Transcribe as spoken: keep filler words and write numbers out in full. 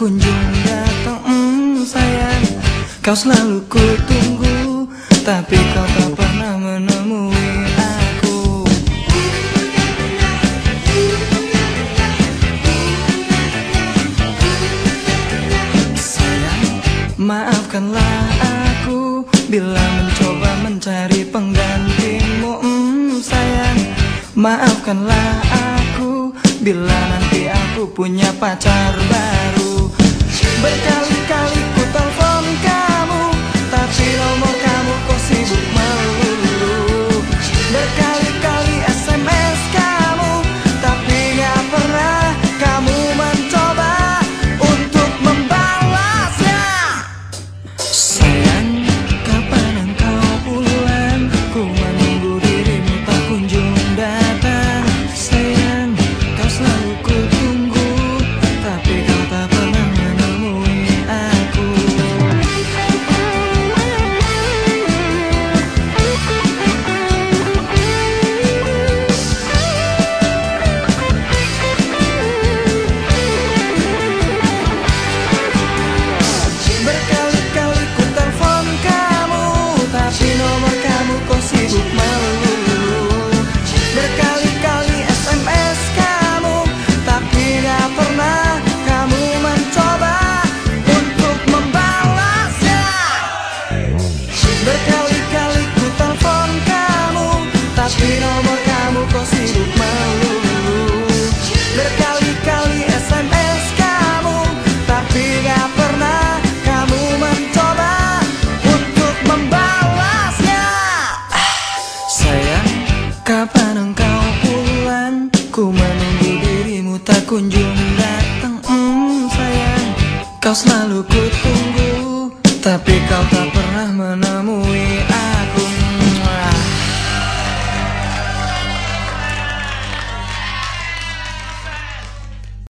kunjung datang. hmm, Sayang, kau selalu ku tunggu, tapi kau tak pernah menemui aku. Sayang, maafkanlah aku bila mencoba mencari penggantimu. hmm, Sayang, maafkanlah aku bila nanti aku punya pacar baru. Berkali-kali ku telepon kamu, tapi nomor kamu kok sibuk melulu. Berkali-kali S M S kamu, tapi gak pernah kamu mencoba untuk membalasnya. Sayang, kapan engkau pulang? Ku menunggu dirimu tak kunjung datang. Sayang, kau selalu ku tunggu, tapi kau tak pernah menemui aku. Berkali-kali ku telepon kamu, tapi nomor kamu kok sibuk melulu. Berkali-kali S M S kamu, tapi gak pernah kamu mencoba untuk membalasnya. Berkali-kali ku telepon kamu, tapi nomor kamu kok sibuk melulu. Berkali-kali S M S kamu, tapi gak pernah kamu mencoba untuk membalasnya. Ah, sayang, kapan engkau pulang? Ku menunggu dirimu tak kunjung datang. hmm, Sayang, kau selalu ku tunggu, tapi kau tak